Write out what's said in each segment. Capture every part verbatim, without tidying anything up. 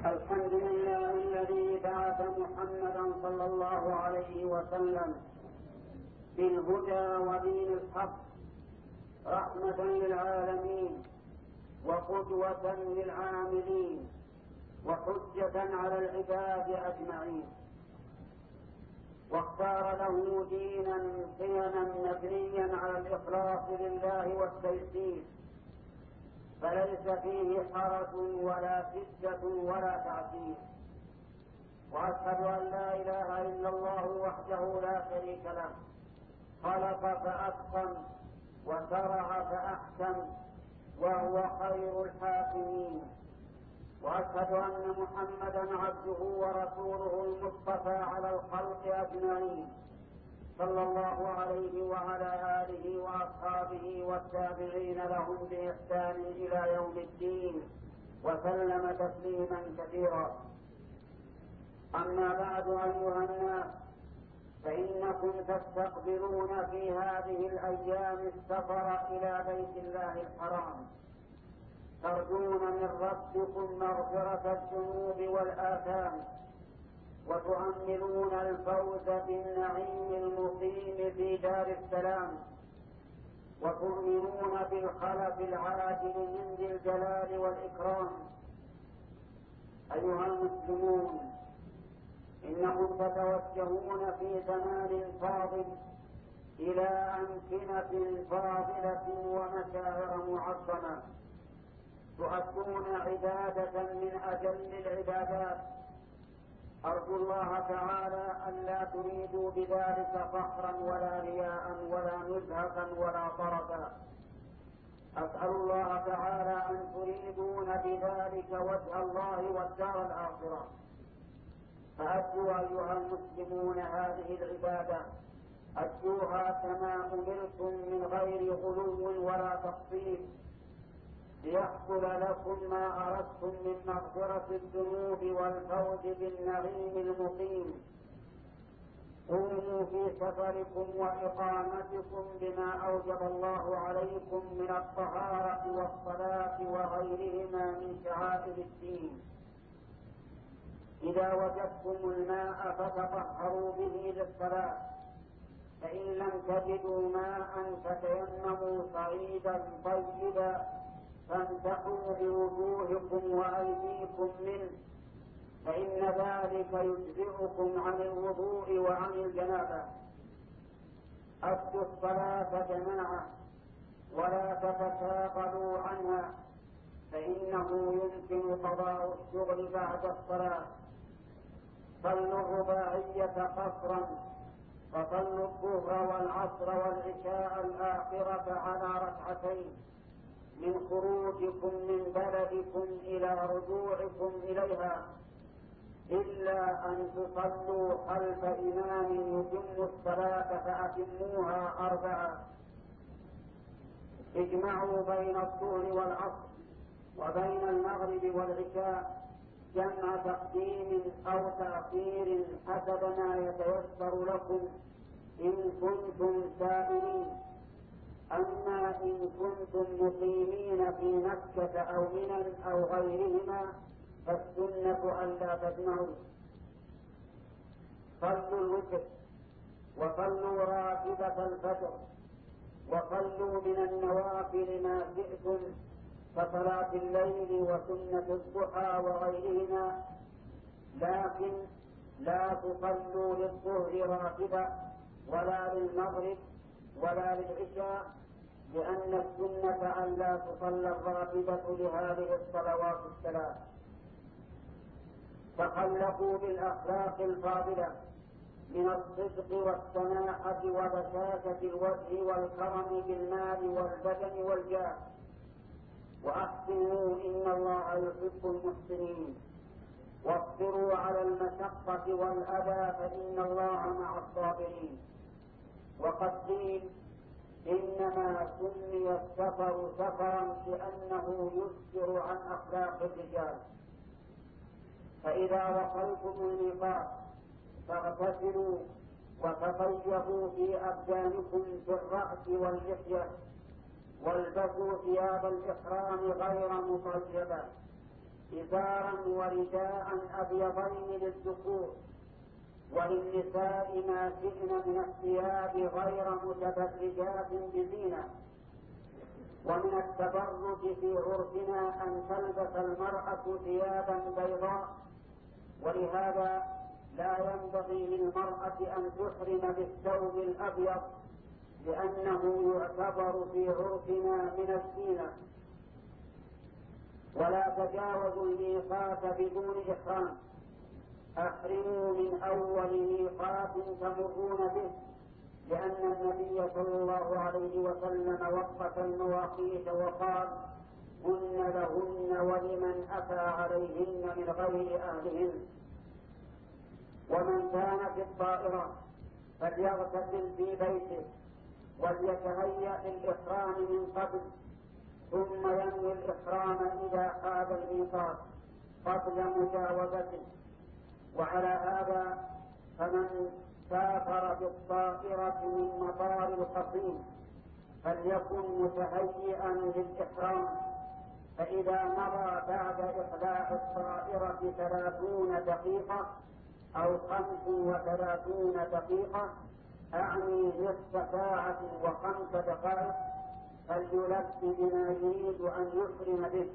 الحمد لله الذي بعث محمدا صلى الله عليه وسلم بالهدى ودين الحق رحمة للعالمين وقدوة للعاملين وحجة على العباد أجمعين، واختار له دينا قيما مبنيا على الإخلاص لله والتيسير، فليس فيه حرج ولا شدة ولا تعسير. وأشهد أن لا إله إلا الله وحده لا شريك له، خلق فأتقن وشرع فأحكم وهو خير الحاكمين. وأشهد أن محمدا عبده ورسوله المصطفى على الخلق أجمعين، صلى الله عليه وعلى آله وأصحابه والتابعين لهم بإحسان إلى يوم الدين، وسلم تسليما كثيرا. أما بعد أيها الناس، فإنكم تستقبلون في هذه الأيام السفر إلى بيت الله الحرام، ترجون من ربكم مغفرة الذنوب والآثام، وتؤملون الفوز بالنعيم المقيم في دار السلام، وتؤمنون بالخلف العاجل من ذي الجلال والإكرام. أيها المسلمون، إنكم تتوجهون في زمان فاضل إلى أمكنة فاضلة ومشاعر معظمة، تؤدون عبادة من أجل العبادات. أرجو الله تعالى أن لا تريدوا بذلك فخرا ولا رياء ولا نزهة ولا طرفا. أسأل الله تعالى أن تريدون بذلك وجه الله والدار الآخرة. فأدوا أيها المسلمون هذه العبادة، أدوها كما أمرتم من غير غلو ولا تقصير، ليحصل لكم ما أردتم من مغفرة الذنوب والفوز بالنعيم المقيم. قوموا في سفركم وإقامتكم بما أوجب الله عليكم من الطهارة والصلاة وغيرهما من شعائر الدين. إذا وجدتم الماء فتطهروا به للصلاة، فإن لم تجدوا ماء فتيمموا صعيدا طيبا فامسحوا بوجوهكم وأيديكم منه، فإن ذلك يجزئكم عن الوضوء وعن الجنابة. أدوا الصلاة جماعة ولا تتشاغلوا عنها، فإنه يمكن قضاء الشغل بعد الصلاة. صلوا الرباعية قصرا، فصلوا الظهر والعصر والعشاء الآخرة على ركعتين من خروجكم من بلدكم إلى رجوعكم إليها، إلا أن تصلوا خلف إمام يتم الصلاة فأتموها أربعة. اجمعوا بين الظهر والعصر وبين المغرب والعشاء جمع تقديم أو تأخير حسب ما يتيسر لكم إن كنتم سائلين. أما إن كنتم مقيمين في مكة أو منى أو غيرهما فالسنة ألا تجمعوا. صلوا الوتر وصلوا راتبة الفجر وصلوا من النوافل ما شئتم كصلاة الليل وسنة الضحى وغيرهما، لكن لا تصلوا للظهر راتبة ولا للمغرب ولا للعشاء، لأن السنة أن لا تصلى الراتبة لهذه الصلوات الثلاث. تخلقوا بالأخلاق الفاضلة من الصدق والسماحة وبشاشة الوجه والكرم بالمال والبدن والجاه، وأحسنوا إن الله يحب المحسنين، واصبروا على المشقة والأذى فإن الله مع الصابرين. وقد قيل إنما سمي السفر سفرا لأنه يسفر عن أخلاق الرجال. فإذا وصلتم الميقات فاغتسلوا وتطيبوا في أبدانكم في الرأس واللحية، والبسوا ثياب الإحرام غير مطيبة، إزارا ورداء أبيضين للذكور، وللنساء ما شئن من الثياب غير متبرجات بزينة. ومن التبرج في عرفنا أن تلبس المرأة ثيابا بيضاء، ولهذا لا ينبغي للمرأة أن تحرم بالثوب الأبيض، لأنه يعتبر في عرفنا من الزينة. ولا تجاوزوا الميقات بدون إحرام، أحرموا من أول ميقات تمرون به، لأن النبي صلى الله عليه وسلم وقف المواقيت وقال: هن لهن ولمن أتى عليهن من غير أهلهن. ومن كان في الطائرة فليغتسل في بيته وليتهيأ للإحرام من قبل، ثم ينوي الإحرام إذا حاب الميقات قبل مجاوزته. وعلى هذا فمن سافر بالطائرة من مطار القصيم فليكن متهيئا للإحرام، فإذا مضى بعد إقلاع الطائرة ثلاثون دقيقة أو خمس وثلاثون دقيقة، أعني نصف ساعة وخمس دقائق، فليلبس بما يريد أن يحرم به.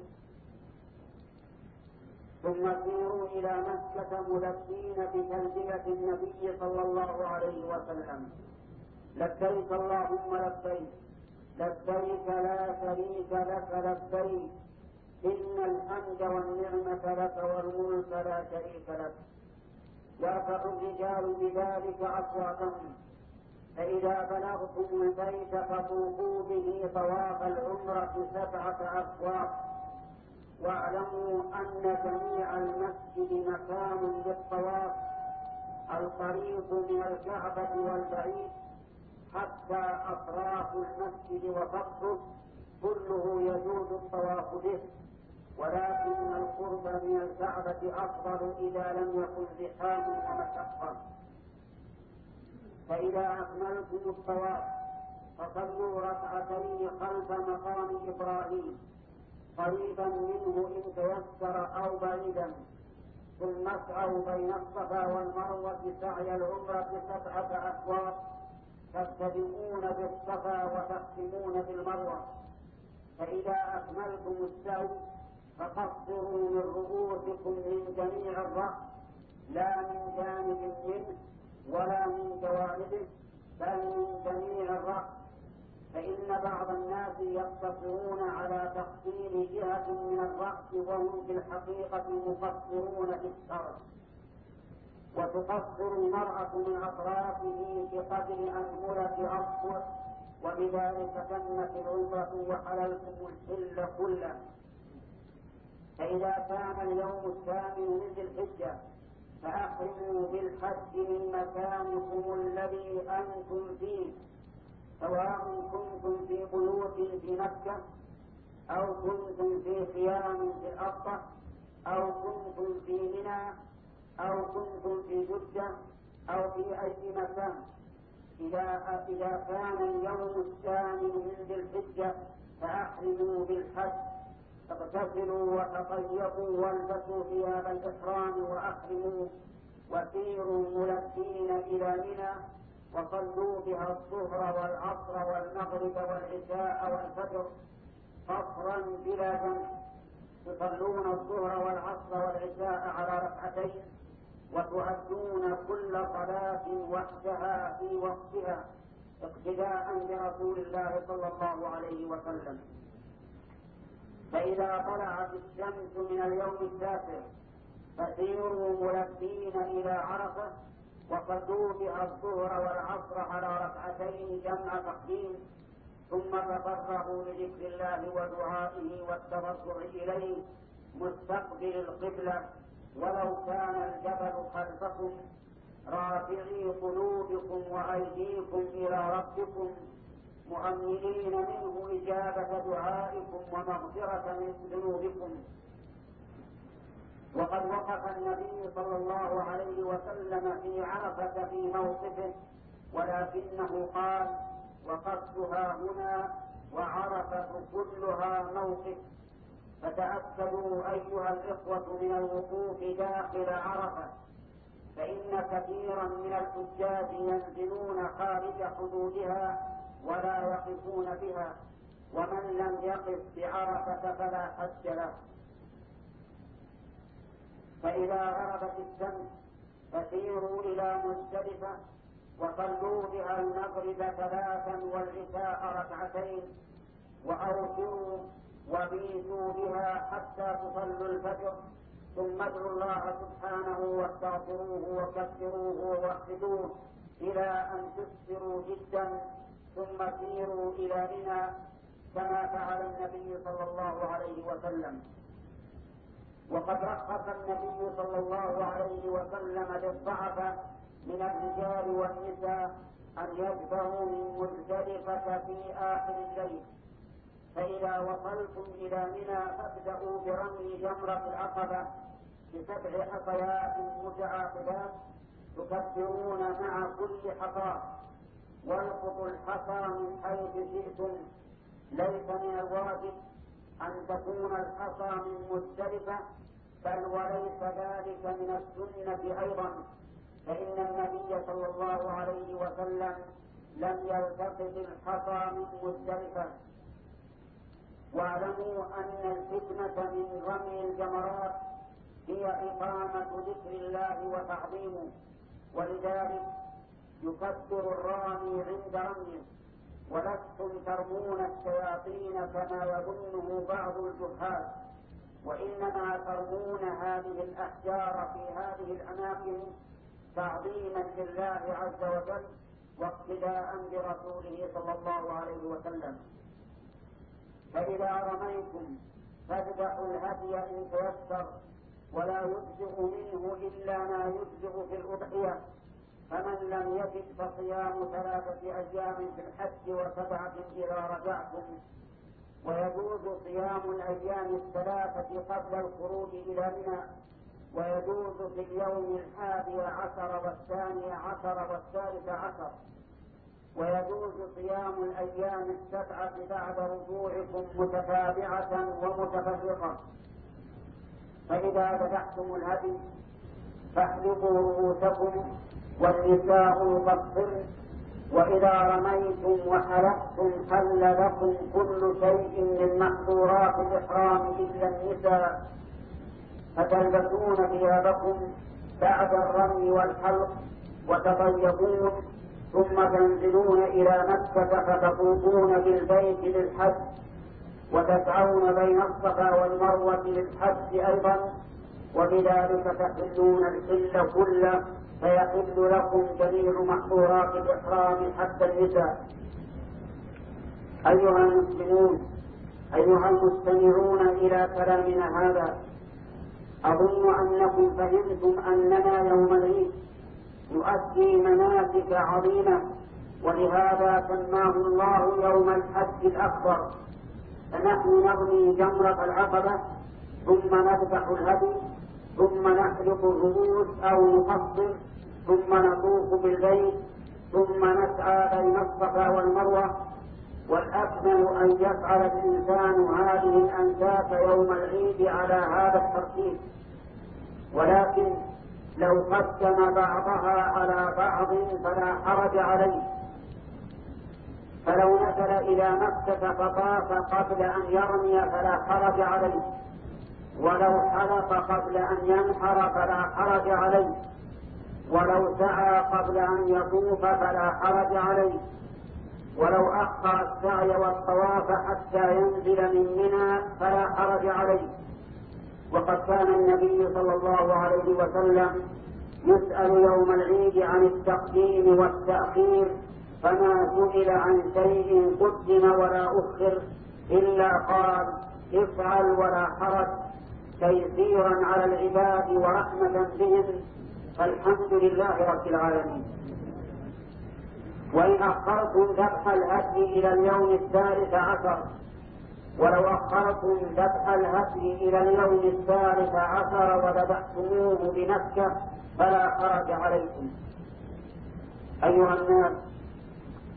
ثم سيروا إلى مكة ملبين بتلبية النبي صلى الله عليه وسلم: لبيك اللهم لبيك، لبيك لا شريك لك لبيك، إن الحمد والنعمة لك والملك لا شريك لك. يرفع الرجال بذلك أصواتهم، فإذا بلغتم البيت فطوفوا به طواف العمرة سبعة أشواط. واعلموا أن جميع المسجد مكان للطواف، القريب من الكعبة والبعيد حتى أطراف المسجد وسطحه كله يجوز الطواف به، ولكن القرب من الكعبة أفضل إذا لم يكن زحام ومشقة. فإذا أكملتم الطواف فصلوا ركعتين خلف مقام إبراهيم قريبا منه إن تيسر أو بعيدا، ثم اسعوا بين الصفا والمروة سعي العمرة سبعة أشواط، تبتدئون بالصفا وتختمون بالمروة. فإذا أكملتم السعي فقصروا من رؤوسكم من جميع الرأس، لا من جانب منه ولا من جوانبه، بل من جميع الرأس، فإن بعض الناس يقتصرون على تقصير جهة من الرأس وهم في الحقيقة مقصرون في الشرع. وتقصر المرأة من أطرافه بقدر أنملة أصبع، وبذلك تمت العمرة وحللتم الحل كله. فإذا كان اليوم الثامن من ذي الحجة فأحرموا بالحج من مكانكم الذي أنتم فيه، سواء كنتم في بيوت في مكة أو كنتم في خيام في الأبطح أو كنتم في منى أو كنتم في جدة أو في أي مكان. إذا إذا كان اليوم الثامن من ذي الحجة فأحرموا بالحج، اغتسلوا وتطيبوا والبسوا ثياب الإحرام وأحرموا، وسيروا ملبين إلى منى وصلوا بها الظهر والعصر والمغرب والعشاء والفجر قصرا بلا جمع، تصلون الظهر والعصر والعشاء على ركعتين، وتؤدون كل صلاة وحدها في وقتها اقتداء برسول الله صلى الله عليه وسلم. فإذا طلعت الشمس من اليوم التاسع فسيروا ملبين إلى عرفة وصلوا بها الظهر والعصر على ركعتين جمع تقديم، ثم تفرغوا لذكر الله ودعائه والتوسل إليه مستقبل القبلة، ولو كان الجبل خلفكم، رافعي قلوبكم وأيديكم إلى ربكم مؤمنين منه إجابة دعائكم ومغفرة من ذنوبكم. وقد وقف النبي صلى الله عليه وسلم في عرفة في موقفه، ولكنه قال: وقفتها هنا وعرفة كلها موقف، فتأكدوا أيها الإخوة من الوقوف داخل عرفة، فإن كثيرا من الحجاج ينزلون خارج حدودها ولا يقفون بها، ومن لم يقف بعرفة فلا حج له. فإذا غربت الشمس فسيروا إلى مزدلفة وصلوا بها المغرب ثلاثا والعشاء ركعتين، وأوتروا وبيتوا بها حتى تصلوا الفجر، ثم ادعوا الله سبحانه واستغفروه وكبروه ووحدوه إلى أن تسفروا جدا، ثم سيروا إلى منى كما فعل النبي صلى الله عليه وسلم. وقد رخص النبي صلى الله عليه وسلم للضعف من الرجال والنساء أن يذبحوا من مزدلفة في آخر الليل، فإذا وصلتم إلى منى فابدأوا برمي جمرة العقبة بسبع حصيات متعاقبات تكبرون مع كل حصى، والقطوا الحصى من حيث شئتم، ليس من الواجب أن تكون الحصى من مزدلفة، بل وليس ذلك من السنة أيضا، فإن النبي صلى الله عليه وسلم لم يلتقط الحصى من مزدلفة. واعلموا أن الحكمة من رمي الجمرات هي إقامة ذكر الله وتعظيمه، ولذلك يكبر الرامي عند رميه، ولستم ترمون الشياطين كما يظنه بعض الجهال، وإنما ترمون هذه الأحجار في هذه الأماكن تعظيما لله عز وجل واقتداء برسوله صلى الله عليه وسلم. فإذا رميتم فاذبحوا الهدي إن تيسر، ولا يجزئ منه إلا ما يجزئ في الأضحية، فمن لم يجد فصيام ثلاثة أيام في الحج وسبعة إذا رجعتم. ويجوز صيام الأيام الثلاثة قبل الخروج إلى منى، ويجوز في اليوم الحادي عشر والثاني عشر والثالث عشر، ويجوز صيام الأيام السبعة بعد رجوعكم متتابعة ومتفرقة. فإذا ذبحتم الهدي فاحلقوا رؤوسكم والنساء يقصرن، وإذا رميتم وحلقتم حل لكم كل شيء من محظورات الإحرام إلا النساء، فتلبسون ثيابكم بعد الرمي والحلق وتطيبون، ثم تنزلون إلى مكة فتطوفون بالبيت للحج، وتسعون بين الصفا والمروة للحج أيضا، وبذلك تحلون الحل كله، فيحل لكم جميع محظورات الإحرام حتى النساء. أيها المسلمون، أيها المستمعون إلى كلامنا هذا، أظن أنكم فهمتم أننا يوم العيد نؤدي مناسك عظيمة، ولهذا سماه الله يوم الحج الأكبر. فنحن نرمي جمرة العقبة، ثم نذبح الهدي، ثم نحلق الرؤوس أو نقصر، ثم نطوف بالبيت، ثم نسعى بين الصفا والمروة. والأكمل أن يفعل الإنسان هذه الأنساك يوم العيد على هذا الترتيب، ولكن لو قدم بعضها على بعض فلا حرج عليه. فلو نزل إلى مكة فطاف قبل أن يرمي فلا حرج عليه، ولو حلق قبل أن ينحر فلا حرج عليه، ولو سعى قبل أن يطوف فلا حرج عليه، ولو أخر السعي والطواف حتى ينزل من منى فلا حرج عليه. وقد كان النبي صلى الله عليه وسلم يسأل يوم العيد عن التقديم والتأخير، فما سئل عن شيء قدم ولا أخر إلا قال افعل ولا حرج، تيسيرا على العباد ورحمة بهم، فالحمد لله رب العالمين. وإن أخرتم ذبح الهدي إلى اليوم الثالث عشر، ولو أخرتم ذبح الهدي إلى اليوم الثالث عشر وذبحتموه بمكة فلا حرج عليكم. أيها الناس،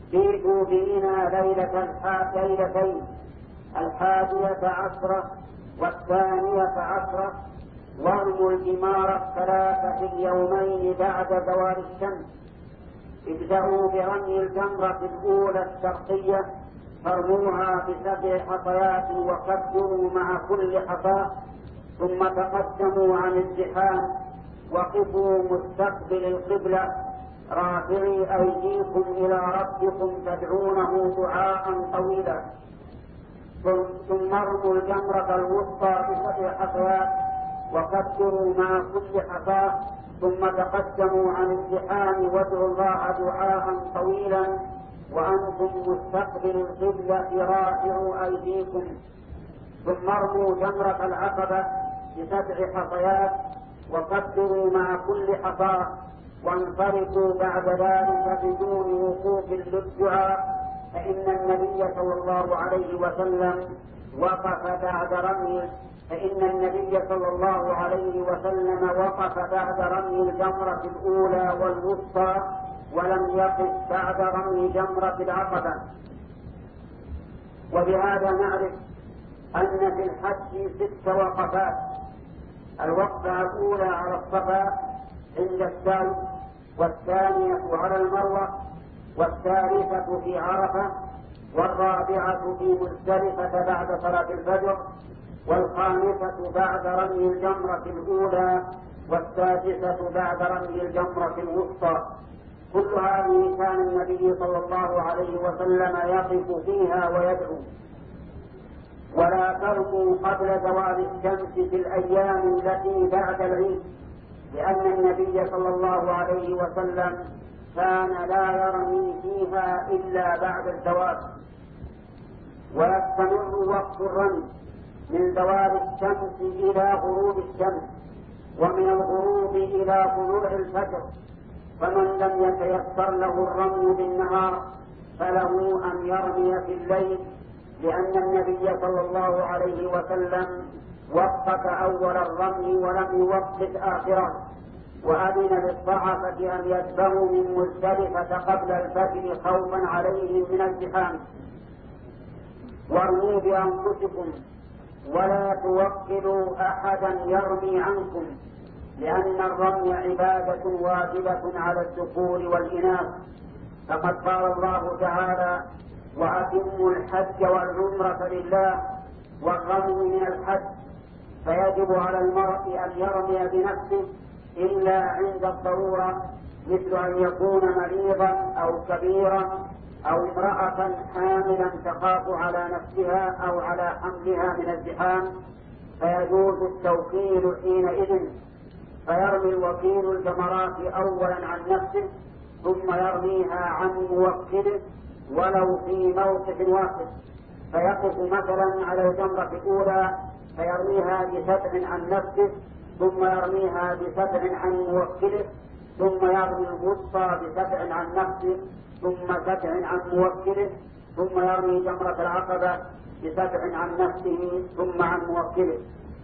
بيتوا بنا ليلة ليلتين، الحادية عشرة والثانية عشرة وارموا الجمار الثلاثة في اليومين بعد زوال الشمس. ابدأوا برمي الجمرة الأولى الشرقية فارموها بسبع حصيات وكبروا مع كل حصاة، ثم تقدموا عن الزحام وقفوا مستقبل القبلة رافعي أيديكم إلى ربكم تدعونه دعاء طويلا، ثم ارموا الجمرة الوسطى بسبع حصيات وكبروا مع كل حصاة، ثم تقدموا عن الزحام وادعوا الله دعاء طويلا وأنتم مستقبل القبلة رافعوا أيديكم، ثم ارموا جمرة العقبة بسبع حصيات وكبروا مع كل حصاة وانصرفوا بعد ذلك بدون وقوف للدعاء، فإن النبي صلى الله عليه وسلم وقف بعد رمي فإن النبي صلى الله عليه وسلم وقف بعد رمي الجمرة الأولى والوسطى ولم يقف بعد رمي جمرة العقبة. وبهذا نعرف أن في الحج ست وقفات: الوقفة الأولى على الصفا عند السعي، والثانية على المروة، والثالثة في عرفة، والرابعة في مزدلفة بعد صلاة الفجر، والخامسة بعد رمي الجمرة الأولى، والسادسة بعد رمي الجمرة الوسطى. كل هذه كان النبي صلى الله عليه وسلم يقف فيها ويدعو. ولا ترموا قبل زوال الشمس في الأيام التي بعد العيد، لأن النبي صلى الله عليه وسلم كان لا يرمي فيها إلا بعد الزوال. ويستمر وقت الرمي من زوال الشمس إلى غروب الشمس، ومن الغروب إلى طلوع الفجر، فمن لم يتيسر له الرمي بالنهار فله أن يرمي في الليل، لأن النبي صلى الله عليه وسلم وقف أول الرمي ولم يوقف آخره، وأذن للضعفة أن يذبحوا من مزدلفة قبل الفجر خوفا عليهم من الزحام. وارموا بأنفسكم ولا توكلوا أحدا يرمي عنكم، لأن الرمي عبادة واجبة على الذكور والإناث، فقد قال الله تعالى: وأتموا الحج والعمرة لله، والرمي من الحج، فيجب على المرء أن يرمي بنفسه إلا عند الضرورة، مثل أن يكون مريضا أو كبيرا أو امرأة حاملا تخاف على نفسها أو على حملها من الزحام، فيجوز التوكيل حينئذ، فيرمي الوكيل الجمرات أولا عن نفسه ثم يرميها عن موكله ولو في موقف واحد، فيقف مثلا على الجمرة الأولى فيرميها بسبع عن نفسه ثم يرميها بسبع عن موكله، ثم يرمي الوسطى بسبع عن نفسه ثم سبع عن موكله، ثم يرمي جمرة العقبة بسبع عن نفسه ثم عن موكله.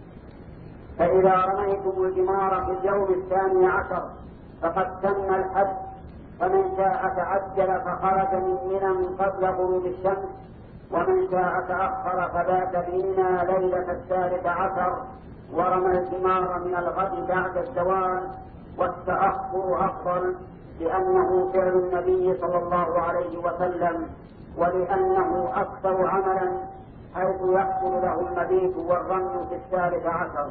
فإذا رميتم الجمار في اليوم الثاني عشر فقد تم الحج، فمن شاء تعجل فخرج من منى قبل غروب الشمس، ومن شاء تأخر فبات بمنى ليلة الثالث عشر ورمى الجمار من الغد بعد الزوال، والتأخر أفضل لأنه فعل النبي صلى الله عليه وسلم، ولأنه أكثر عملا حيث يحصل له المبيت والرمي في الثالث عشر.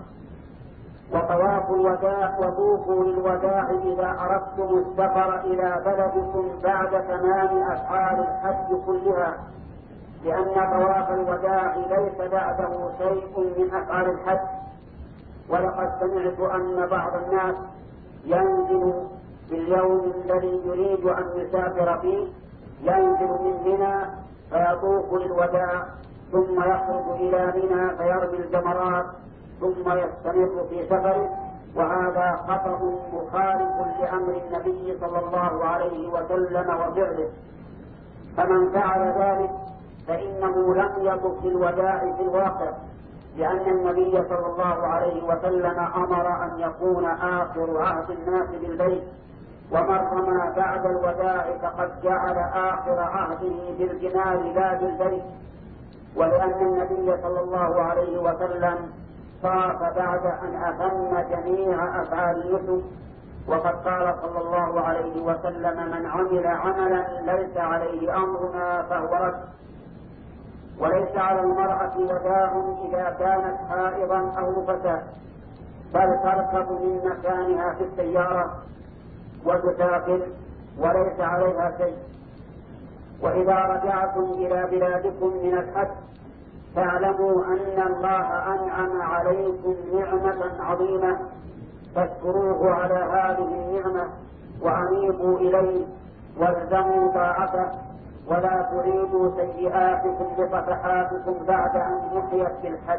وطواف الوداع وطوفوا للوداع إذا أردتم السفر إلى بلدكم بعد تمام أفعال الحج كلها، لأن طواف الوداع ليس بعده شيء من أفعال الحج. ولقد سمعت أن بعض الناس ينزل في اليوم الذي يريد أن يسافر فيه ينزل من منى فيطوف للوداع ثم يخرج إلى منى فيرمي الجمرات ثم يستمر في سفره، وهذا خطأ مخالف لأمر النبي صلى الله عليه وسلم وفعله. فمن فعل ذلك فإنه لم يطف في الوداع في الواقع، لأن النبي صلى الله عليه وسلم أمر أن يكون آخر عهد الناس بالبيت، ومن رمى بعد الوداع فقد جعل آخر عهده بالجمال لا بالبيت. ولأن النبي صلى الله عليه وسلم طاف بعد أن أتم جميع أفعال النسك، وقد قال صلى الله عليه وسلم: من عمل عملا ليس عليه أمرنا فهو رد. وليس على المرأة وداع إذا كانت حائضا أو نفسا، بل تركب من مكانها في السيارة وتسافر وليس عليها شيء. وإذا رجعتم إلى بلادكم من الحج فاعلموا أن الله أنعم عليكم نعمة عظيمة، فاشكروه على هذه النعمة وأنيبوا إليه والزموا طاعته، ولا تعيدوا سيئاتكم بصفحاتكم بعد أن محيت بالحج.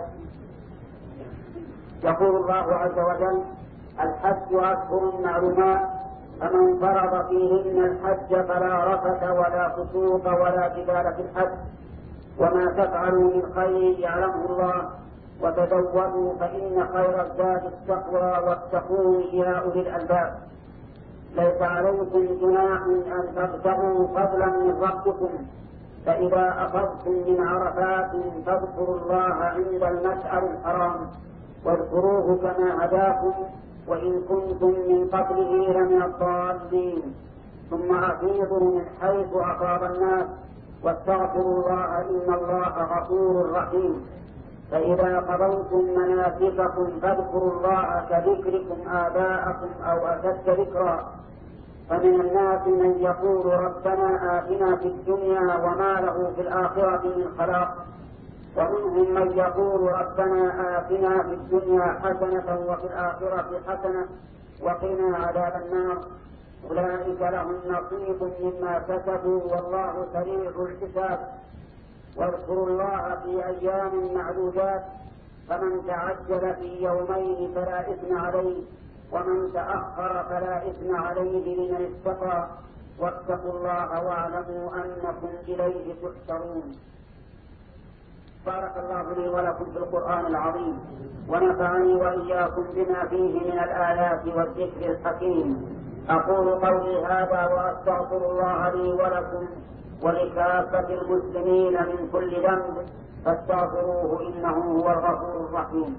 يقول الله عز وجل: الحج أشهر معلومات، فمن فرض فيهن الحج فلا رفث ولا فسوق ولا جدال في الحج، وما تفعلوا من خير يعلمه الله، وتزودوا فإن خير الزاد التقوى واتقون يا أولي الألباب. ليس عليكم جناح أن تبتغوا فضلا من ربكم، فإذا أفضتم من عرفات فاذكروا الله عند المشعر الحرام، واذكروه كما هداكم وإن كنتم من قبله لمن الضالين، ثم أفيضوا من حيث أفاض الناس واستغفروا الله إن الله غفور رحيم. فإذا قضيتم مناسككم فاذكروا الله كذكركم آباءكم أو أشد ذكرا. فمن الناس من يقول ربنا آتنا في الدنيا وما له في الآخرة من خلاق، ومنهم من يقول ربنا آتنا في الدنيا حسنة وفي الآخرة حسنة وقنا عذاب النار. أولئك لهم نصيب مما كسبوا والله سريع الحساب. واذكروا الله في أيام معدودات، فمن تعجل في يومين فلا إثم عليه، ومن تأخر فلا إثم عليه لمن اتقى. واتقوا الله واعلموا أنكم إليه تحشرون. بارك الله لي ولكم في القرآن العظيم، ونفعني وإياكم بما فيه من الآيات والذكر الحكيم. أقول قولي هذا وأستغفر الله لي ولكم ولكافة المسلمين من كل ذنب، فاستغفروه إنه هو الغفور الرحيم.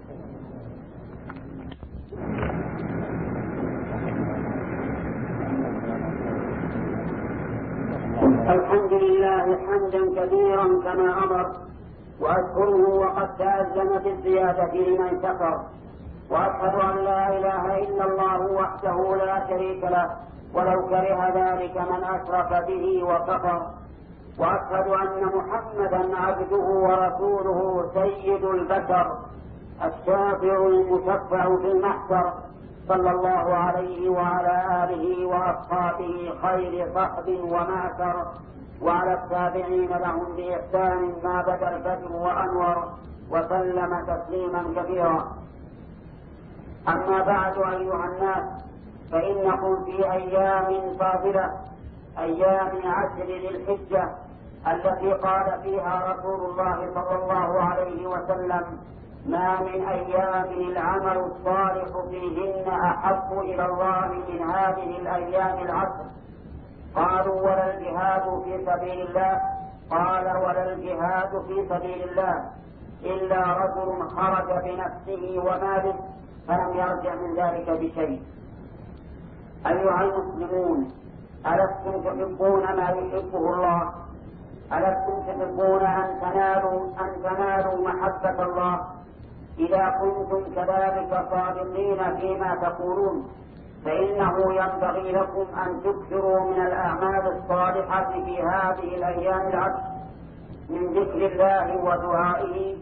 الحمد لله حمدا كثيرا كما أمر، وأشكره وقد تأذن بالزيادة لمن شكر، وأشهد أن لا إله إلا الله وحده لا شريك له ولو كره ذلك من أشرك به وكفر، وأشهد أن محمدا عبده ورسوله سيد البشر الشافع المشفع في المحشر، صلى الله عليه وعلى آله وأصحابه خير صحب ومعشر، وعلى التابعين لهم بإحسان ما بدا الفجر وأنور، وسلم تسليما كثيرا. أما بعد أيها الناس، فإنكم في أيام فاضلة، أيام عشر ذي الحجة التي قال فيها رسول الله صلى الله عليه وسلم: ما من أيام العمل الصالح فيهن أحب إلى الله من هذه الأيام العشر. قالوا: ولا الجهاد في سبيل الله؟ قال: ولا الجهاد في سبيل الله إلا رجل خرج بنفسه وماله فلم يرجع من ذلك بشيء. أيها المسلمون، ألستم تحبون ما يحبه الله؟ ألستم تحبون أن تنالوا أن تنالوا محبة الله؟ إذا كنتم كذلك صادقين فيما تقولون، فإنه ينبغي لكم أن تكثروا من الأعمال الصالحة في هذه الأيام العشر، من ذكر الله ودعائه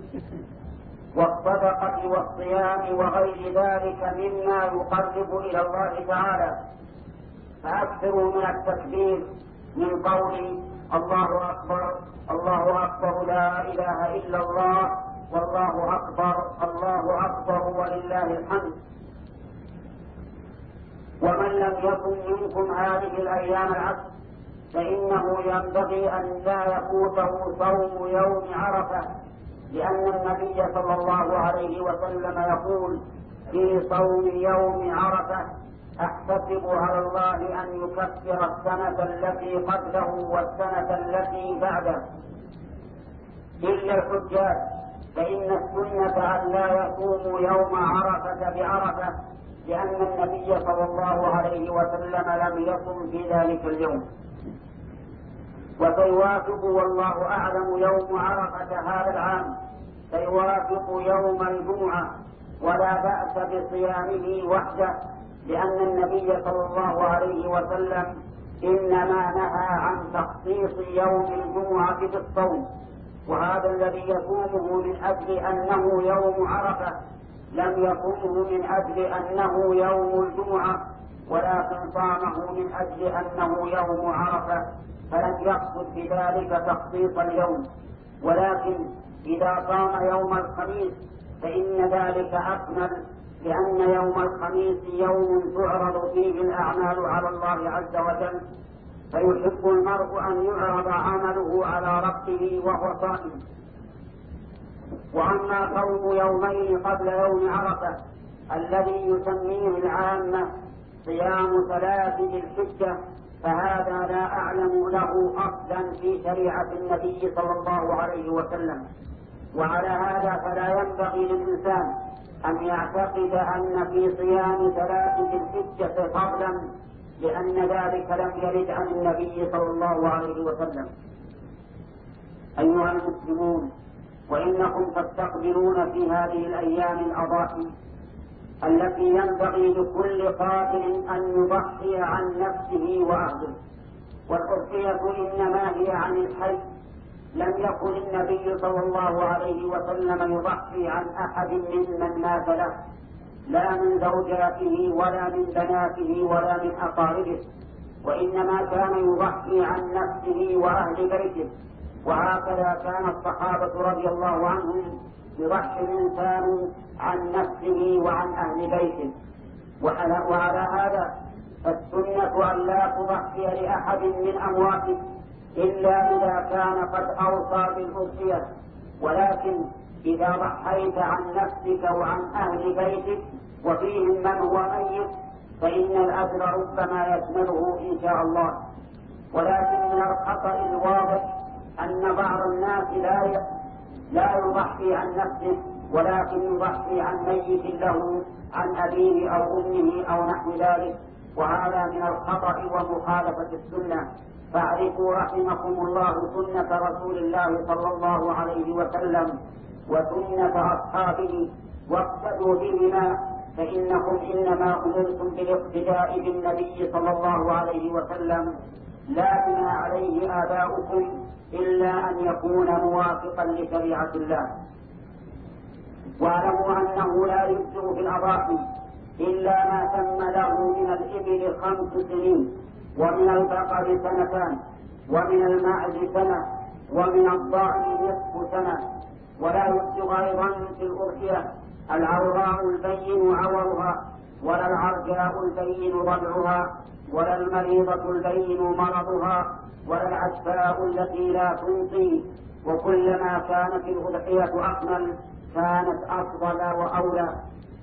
والصدقة والصيام وغير ذلك مما يقرب إلى الله تعالى. فأكثروا من التكبير، من قول الله أكبر الله أكبر لا إله إلا الله والله أكبر الله أكبر ولله الحمد. ومن لم يكن منكم هذه الأيام العشر فإنه ينبغي أن لا يفوته صوم يوم عرفة، لأن النبي صلى الله عليه وسلم يقول في صوم يوم عرفة: أحتسب على الله أن يكفر السنة التي قبله والسنة التي بعده. إلا الحجاج، فإن السنة أن لا يصوموا يوم عرفة بعرفة، لأن النبي صلى الله عليه وسلم لم يصم في ذلك اليوم. وسيوافق والله أعلم يوم عرفة هذا العام سيوافق يوم الجمعة، ولا بأس بصيامه وحده، لأن النبي صلى الله عليه وسلم إنما نهى عن تخصيص يوم الجمعة بالصوم، وهذا الذي يصومه من أجل أنه يوم عرفة لم يصومه من أجل أنه يوم الجمعة، ولكن صامه من أجل أنه يوم عرفة، فلم يقصد بذلك تخصيص اليوم. ولكن إذا صام يوم الخميس فإن ذلك أكمل، لأن يوم الخميس يوم تعرض فيه الأعمال على الله عز وجل، فيحب المرء أن يعرض عمله على ربه وهو صائم. وأما صوم يومين قبل يوم عرفة الذي يسميه العامة صيام ثلاث ذي الحجة، فهذا لا أعلم له أصلا في شريعة النبي صلى الله عليه وسلم. وعلى هذا فلا ينبغي للإنسان أن يعتقد أن في صيام ثلاث ذي الحجة فضلا، لأن ذلك لم يرد عن النبي صلى الله عليه وسلم. أيها المسلمون، وإنكم تستقبلون في هذه الأيام الأضاحي التي ينبغي لكل قاتل أن يضحي عن نفسه وأهله، والأضحية إنما هي عن الحي. لم يكن النبي صلى الله عليه وسلم يضحي عن أحد ممن مات له، لا من زوجاته ولا من بناته ولا من أقاربه، وإنما كان يضحي عن نفسه وأهل بيته. وهكذا كان الصحابة رضي الله عنهم يضحي الإنسان عن نفسه وعن أهل بيته. وعلى هذا فالسنة أن لا تضحي لأحد من أمواتك إلا إذا كان قد أوصى بالأضحية، ولكن إذا ضحيت عن نفسك وعن أهل بيتك وفيهم من هو ميت فإن الأجر ربما يشمله إن شاء الله. ولكن من الخطأ الواضح أن بعض الناس لا لا يضحي عن نفسه، ولكن يضحي عن ميت له، عن أبيه أو أمه أو نحو ذلك، وهذا من الخطأ ومخالفة السنة. فاعرفوا رحمكم الله سنة رسول الله صلى الله عليه وسلم وسنة أصحابه واقتدوا بهما، فإنكم إنما أمرتم بالاقتداء بالنبي صلى الله عليه وسلم لا بما عليه آباؤكم إلا أن يكون موافقا لشريعة الله. واعلموا أنه لا يجزئ في الأضاحي إلا ما تم له من الإبل خمس سنين، ومن البقر سنتان، ومن المعز سنة، ومن الضأن نصف سنة. ولا يجزئ أيضا في الأضحية العوراء البين عورها، ولا العرجاء البين ضلعها، ولا المريضة البين مرضها، ولا العشفاء التي لا تنقي. وكلما كانت الأضحية أكمل كانت أفضل وأولى.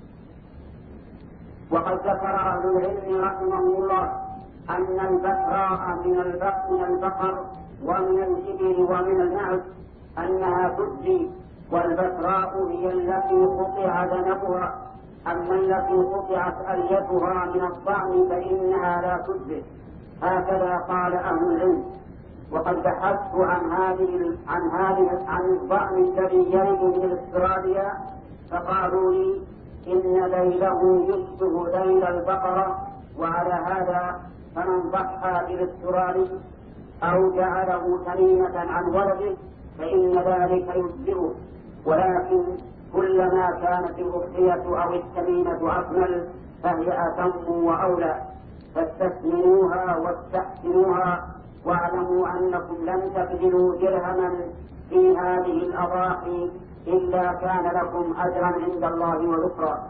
وقد ذكر أهل العلم رحمه الله أن البقراء من البقر ومن الإبل ومن المعز أنها تجزي، والبقراء هي التي قطع ذنبها، أما التي قطعت أليتها من الضأن فإنها لا تجزي. هكذا قال أهل العلم. وقد بحثت عن هذه عن هذه عن الضأن الذي يرد من استراليا، فقالوا لي إن ذيله يشبه ذيل البقرة، وعلى هذا فمن ضحى بالاسترالي أو جعله تميمة عن ولده فإن ذلك يجزئه. ولكن كلما كانت الأضحية أو التميمة أكمل فهي أتم وأولى، فاستثمنوها واستحسنوها، واعلموا أنكم لن تبذلوا درهما في هذه الأضاحي إلا كان لكم أجرا عند الله وذكرا.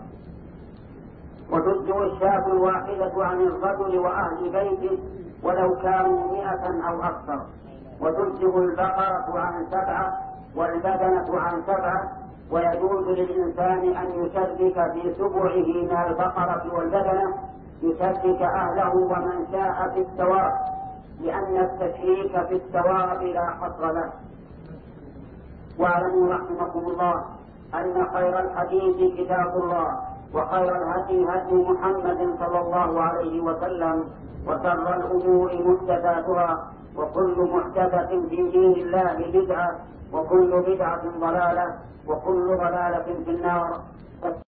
وتجزئ الشاة الواحدة عن الرجل وأهل بيته ولو كانوا مئة أو أكثر، وتجزئ البقرة عن سبعة والبدنة عن سبعة. ويجوز للإنسان أن يشرك في سبعه من البقرة والبدنة، يشرك أهله ومن شاء في الثواب، لأن التشريك في الثواب لا حصر له. واعلموا رحمكم الله أن خير الحديث كتاب الله، وخير الهدي هدي محمد صلى الله عليه وسلم، وشر الأمور محدثاتها، وكل محدثة في دين الله بدعة، وكل بدعة ضلالة، وكل ضلالة في النار.